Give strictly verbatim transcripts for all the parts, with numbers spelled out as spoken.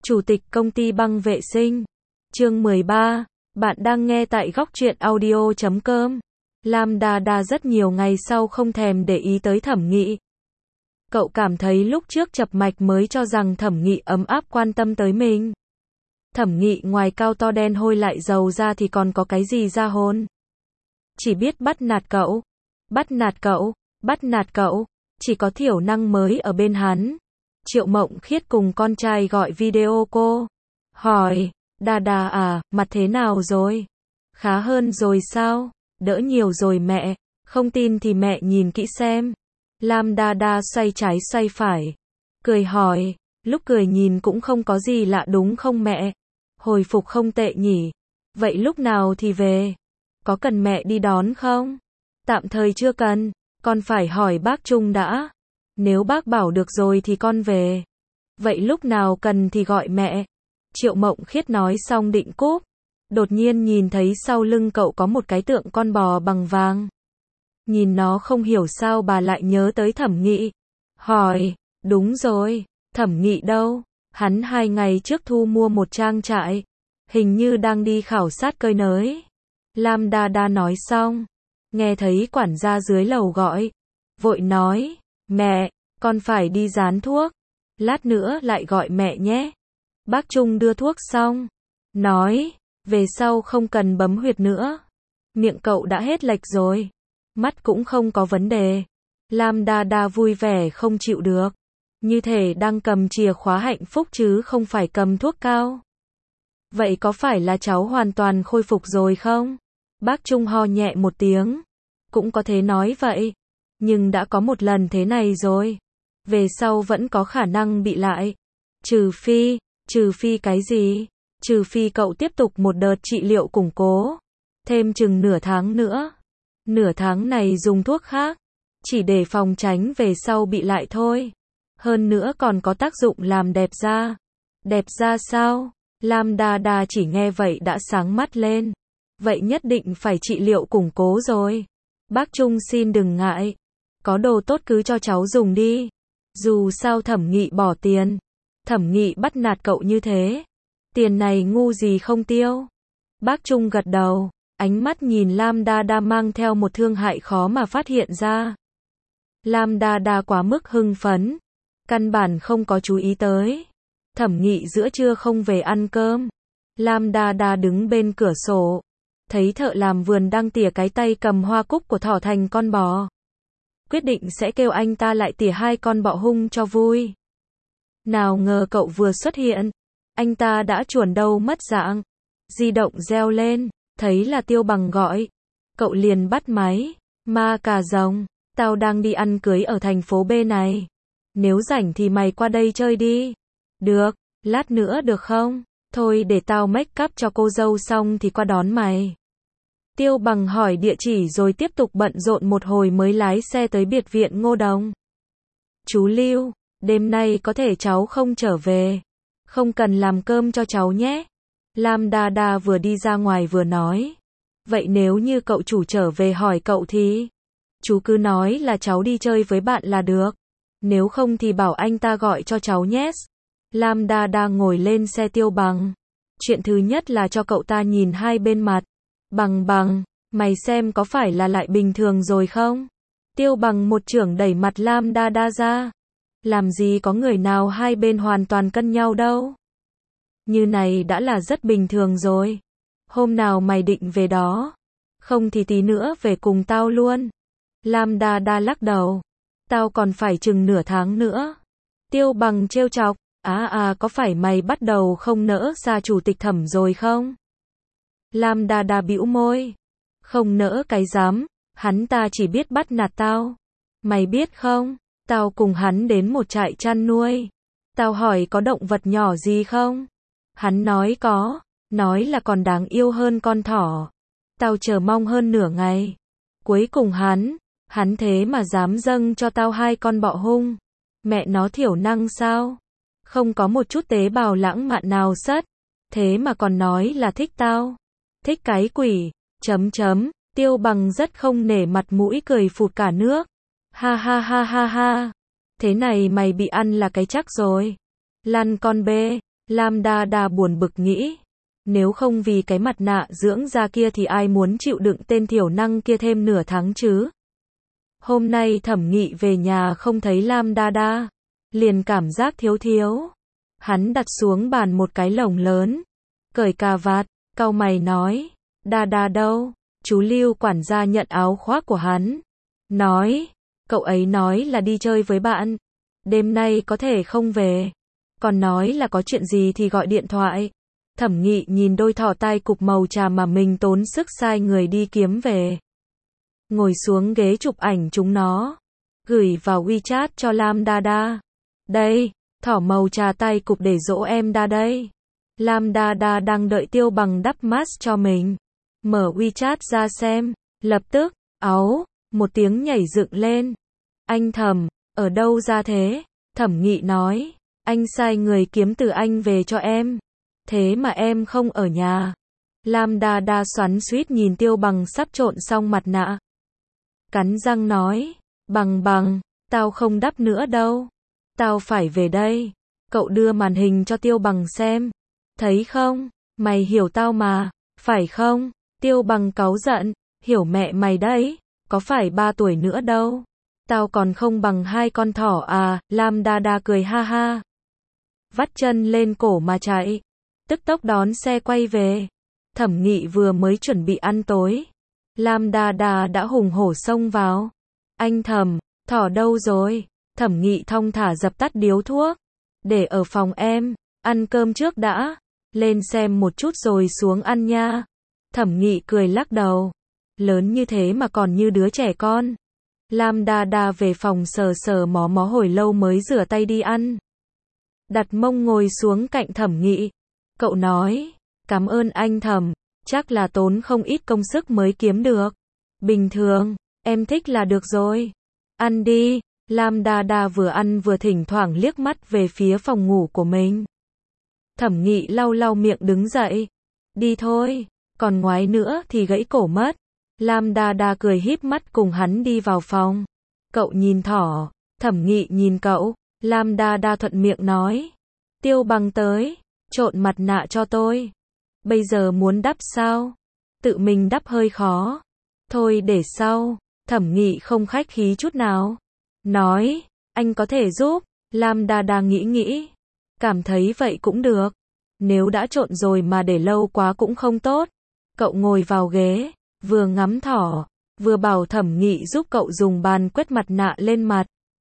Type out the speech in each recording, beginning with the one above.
Chủ tịch công ty băng vệ sinh. Chương mười ba. Bạn đang nghe tại góc truyện audio chấm com. Lam Đa Đa rất nhiều ngày sau không thèm để ý tới Thẩm Nghị. Cậu cảm thấy lúc trước chập mạch mới cho rằng Thẩm Nghị ấm áp quan tâm tới mình. Thẩm Nghị ngoài cao to đen hôi lại giàu ra thì còn có cái gì ra hồn. Chỉ biết bắt nạt cậu, bắt nạt cậu, bắt nạt cậu, chỉ có thiểu năng mới ở bên hắn. Triệu Mộng Khiết cùng con trai gọi video cô. Hỏi, Đa Đa à, mặt thế nào rồi? Khá hơn rồi sao? Đỡ nhiều rồi mẹ, không tin thì mẹ nhìn kỹ xem. Lam Đa Đa xoay trái xoay phải. Cười hỏi, lúc cười nhìn cũng không có gì lạ đúng không mẹ? Hồi phục không tệ nhỉ? Vậy lúc nào thì về? Có cần mẹ đi đón không? Tạm thời chưa cần, con phải hỏi bác Trung đã. Nếu bác bảo được rồi thì con về. Vậy lúc nào cần thì gọi mẹ. Triệu Mộng Khiết nói xong định cúp. Đột nhiên nhìn thấy sau lưng cậu có một cái tượng con bò bằng vàng. Nhìn nó không hiểu sao bà lại nhớ tới Thẩm Nghị. Hỏi, đúng rồi, Thẩm Nghị đâu? Hắn hai ngày trước thu mua một trang trại. Hình như đang đi khảo sát cơi nới. Lam Đa Đa nói xong. Nghe thấy quản gia dưới lầu gọi. Vội nói, mẹ, con phải đi dán thuốc. Lát nữa lại gọi mẹ nhé. Bác Trung đưa thuốc xong. Nói, về sau không cần bấm huyệt nữa. Miệng cậu đã hết lệch rồi. Mắt cũng không có vấn đề. Lam Đa Đa vui vẻ không chịu được. Như thể đang cầm chìa khóa hạnh phúc chứ không phải cầm thuốc cao. Vậy có phải là cháu hoàn toàn khôi phục rồi không? Bác Trung ho nhẹ một tiếng. Cũng có thể nói vậy. Nhưng đã có một lần thế này rồi. Về sau vẫn có khả năng bị lại. Trừ phi, trừ phi cái gì? Trừ phi cậu tiếp tục một đợt trị liệu củng cố. Thêm chừng nửa tháng nữa. Nửa tháng này dùng thuốc khác. Chỉ để phòng tránh về sau bị lại thôi. Hơn nữa còn có tác dụng làm đẹp da. Đẹp da sao? Lam Đa Đa chỉ nghe vậy đã sáng mắt lên. Vậy nhất định phải trị liệu củng cố rồi. Bác Trung xin đừng ngại. Có đồ tốt cứ cho cháu dùng đi. Dù sao Thẩm Nghị bỏ tiền. Thẩm Nghị bắt nạt cậu như thế. Tiền này ngu gì không tiêu. Bác Trung gật đầu. Ánh mắt nhìn Lam Đa Đa mang theo một thương hại khó mà phát hiện ra. Lam Đa Đa quá mức hưng phấn. Căn bản không có chú ý tới. Thẩm Nghị giữa trưa không về ăn cơm. Lam Đa Đa đứng bên cửa sổ. Thấy thợ làm vườn đang tỉa cái tay cầm hoa cúc của thỏ thành con bò. Quyết định sẽ kêu anh ta lại tỉa hai con bọ hung cho vui. Nào ngờ cậu vừa xuất hiện. Anh ta đã chuồn đâu mất dạng. Di động reo lên. Thấy là Tiêu Bằng gọi. Cậu liền bắt máy. Ma cà rồng. Tao đang đi ăn cưới ở thành phố B này. Nếu rảnh thì mày qua đây chơi đi. Được, lát nữa được không? Thôi để tao make up cho cô dâu xong thì qua đón mày. Tiêu Bằng hỏi địa chỉ rồi tiếp tục bận rộn một hồi mới lái xe tới biệt viện Ngô Đồng. Chú Lưu, đêm nay có thể cháu không trở về. Không cần làm cơm cho cháu nhé. Lam Đa Đa vừa đi ra ngoài vừa nói. Vậy nếu như cậu chủ trở về hỏi cậu thì? Chú cứ nói là cháu đi chơi với bạn là được. Nếu không thì bảo anh ta gọi cho cháu nhé. Lam Đa Đa ngồi lên xe Tiêu Bằng. Chuyện thứ nhất là cho cậu ta nhìn hai bên mặt. Bằng bằng, mày xem có phải là lại bình thường rồi không? Tiêu Bằng một chưởng đẩy mặt Lam Đa Đa ra. Làm gì có người nào hai bên hoàn toàn cân nhau đâu. Như này đã là rất bình thường rồi. Hôm nào mày định về đó? Không thì tí nữa về cùng tao luôn. Lam Đa Đa lắc đầu. Tao còn phải chừng nửa tháng nữa. Tiêu Bằng trêu chọc. À à có phải mày bắt đầu không nỡ xa chủ tịch Thẩm rồi không? Lam Đa Đa bĩu môi. Không nỡ cái dám. Hắn ta chỉ biết bắt nạt tao. Mày biết không? Tao cùng hắn đến một trại chăn nuôi. Tao hỏi có động vật nhỏ gì không? Hắn nói có. Nói là còn đáng yêu hơn con thỏ. Tao chờ mong hơn nửa ngày. Cuối cùng hắn. Hắn thế mà dám dâng cho tao hai con bọ hung. Mẹ nó thiểu năng sao? Không có một chút tế bào lãng mạn nào sất. Thế mà còn nói là thích tao. Thích cái quỷ. Chấm chấm. Tiêu Bằng rất không nể mặt mũi cười phụt cả nước. Ha ha ha ha ha. Thế này mày bị ăn là cái chắc rồi. Lăn con bê. Lam Đa Đa buồn bực nghĩ. Nếu không vì cái mặt nạ dưỡng da kia thì ai muốn chịu đựng tên thiểu năng kia thêm nửa tháng chứ? Hôm nay Thẩm Nghị về nhà không thấy Lam Đa Đa, liền cảm giác thiếu thiếu. Hắn đặt xuống bàn một cái lồng lớn, cởi cà vạt, cau mày nói, Đa Đa đâu? Chú Lưu quản gia nhận áo khoác của hắn, nói, cậu ấy nói là đi chơi với bạn, đêm nay có thể không về, còn nói là có chuyện gì thì gọi điện thoại. Thẩm Nghị nhìn đôi thỏ tai cụp màu trà mà mình tốn sức sai người đi kiếm về. Ngồi xuống ghế chụp ảnh chúng nó, gửi vào WeChat cho Lam Đa Đa. Đây, thỏ màu trà tai cụp để dỗ em Đa đây. Lam Đa Đa đang đợi Tiêu Bằng đắp mask cho mình. Mở WeChat ra xem, lập tức, áu, một tiếng nhảy dựng lên. Anh Thẩm, ở đâu ra thế? Thẩm Nghị nói, anh sai người kiếm từ anh về cho em. Thế mà em không ở nhà. Lam Đa Đa xoắn xuýt nhìn Tiêu Bằng sắp trộn xong mặt nạ. Cắn răng nói, Bằng Bằng, tao không đắp nữa đâu. Tao phải về đây. Cậu đưa màn hình cho Tiêu Bằng xem. Thấy không? Mày hiểu tao mà, phải không? Tiêu Bằng cáu giận, hiểu mẹ mày đấy, có phải ba tuổi nữa đâu. Tao còn không bằng hai con thỏ à, Lam Đa Đa cười ha ha. Vắt chân lên cổ mà chạy. Tức tốc đón xe quay về. Thẩm Nghị vừa mới chuẩn bị ăn tối. Lam Đa Đa đã hùng hổ xông vào. Anh Thẩm, thỏ đâu rồi? Thẩm Nghị thong thả dập tắt điếu thuốc. Để ở phòng em, ăn cơm trước đã. Lên xem một chút rồi xuống ăn nha. Thẩm Nghị cười lắc đầu. Lớn như thế mà còn như đứa trẻ con. Lam Đa Đa về phòng sờ sờ mó mó hồi lâu mới rửa tay đi ăn. Đặt mông ngồi xuống cạnh Thẩm Nghị. Cậu nói, cảm ơn anh Thẩm, chắc là tốn không ít công sức mới kiếm được. Bình thường, em thích là được rồi. Ăn đi. Lam Đa Đa vừa ăn vừa thỉnh thoảng liếc mắt về phía phòng ngủ của mình. Thẩm Nghị lau lau miệng đứng dậy. Đi thôi, còn ngoái nữa thì gãy cổ mất. Lam Đa Đa cười híp mắt cùng hắn đi vào phòng. Cậu nhìn thỏ. Thẩm Nghị nhìn cậu. Lam Đa Đa thuận miệng nói. Tiêu Bằng tới, trộn mặt nạ cho tôi. Bây giờ muốn đắp sao? Tự mình đắp hơi khó. Thôi để sau. Thẩm Nghị không khách khí chút nào. Nói, anh có thể giúp. Lam Đa Đa nghĩ nghĩ. Cảm thấy vậy cũng được. Nếu đã trộn rồi mà để lâu quá cũng không tốt. Cậu ngồi vào ghế, vừa ngắm thỏ, vừa bảo Thẩm Nghị giúp cậu dùng bàn quét mặt nạ lên mặt.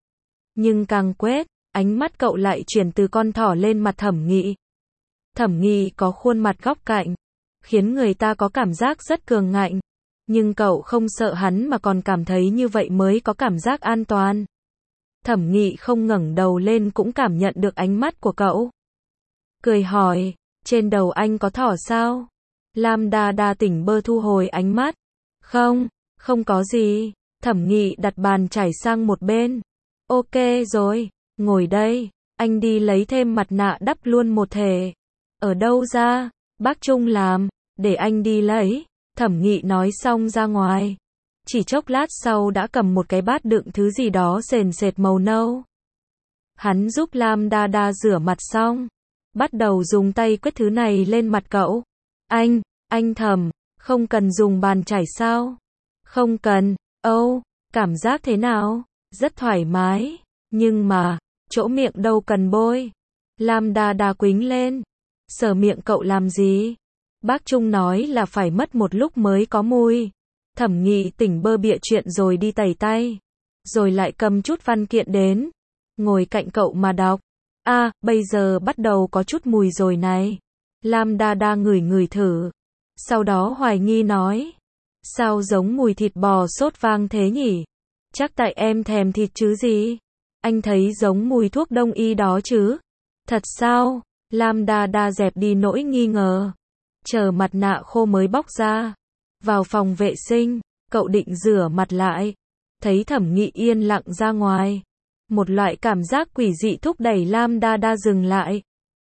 Nhưng càng quét, ánh mắt cậu lại chuyển từ con thỏ lên mặt Thẩm Nghị. Thẩm Nghị có khuôn mặt góc cạnh, khiến người ta có cảm giác rất cường ngạnh. Nhưng cậu không sợ hắn mà còn cảm thấy như vậy mới có cảm giác an toàn. Thẩm Nghị không ngẩng đầu lên cũng cảm nhận được ánh mắt của cậu. Cười hỏi, trên đầu anh có thỏ sao? Lam Đa Đa tỉnh bơ thu hồi ánh mắt. Không, không có gì. Thẩm Nghị đặt bàn chải sang một bên. Ok rồi, ngồi đây, anh đi lấy thêm mặt nạ đắp luôn một thể. Ở đâu ra? Bác Trung làm, để anh đi lấy. Thẩm Nghị nói xong ra ngoài. Chỉ chốc lát sau đã cầm một cái bát đựng thứ gì đó sền sệt màu nâu. Hắn giúp Lam Đa Đa rửa mặt xong, bắt đầu dùng tay quét thứ này lên mặt cậu. Anh, anh Thẩm, không cần dùng bàn chải sao? Không cần. Âu, cảm giác thế nào? Rất thoải mái. Nhưng mà, chỗ miệng đâu cần bôi. Lam Đa Đa quính lên. Sờ miệng cậu làm gì? Bác Trung nói là phải mất một lúc mới có mùi. Thẩm Nghị tỉnh bơ bịa chuyện rồi đi tẩy tay. Rồi lại cầm chút văn kiện đến. Ngồi cạnh cậu mà đọc. À, bây giờ bắt đầu có chút mùi rồi này. Lam Đa Đa ngửi ngửi thử. Sau đó hoài nghi nói. Sao giống mùi thịt bò sốt vang thế nhỉ? Chắc tại em thèm thịt chứ gì? Anh thấy giống mùi thuốc đông y đó chứ? Thật sao? Lam Đa Đa dẹp đi nỗi nghi ngờ. Chờ mặt nạ khô mới bóc ra. Vào phòng vệ sinh, cậu định rửa mặt lại. Thấy Thẩm Nghị yên lặng ra ngoài. Một loại cảm giác quỷ dị thúc đẩy Lam Đa Đa dừng lại.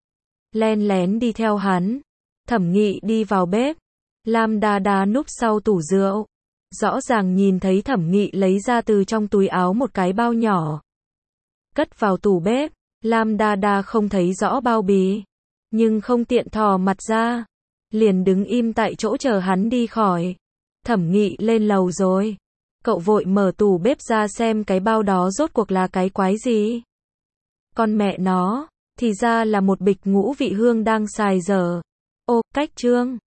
Len lén đi theo hắn. Thẩm Nghị đi vào bếp. Lam Đa Đa núp sau tủ rượu. Rõ ràng nhìn thấy Thẩm Nghị lấy ra từ trong túi áo một cái bao nhỏ. Cất vào tủ bếp. Lam Đa Đa không thấy rõ bao bì. nhưng không tiện thò mặt ra, liền đứng im tại chỗ chờ hắn đi khỏi. Thẩm Nghị lên lầu rồi. Cậu vội mở tủ bếp ra xem cái bao đó rốt cuộc là cái quái gì. Con mẹ nó, thì ra là một bịch ngũ vị hương đang xài dở. Ô, cách Trương.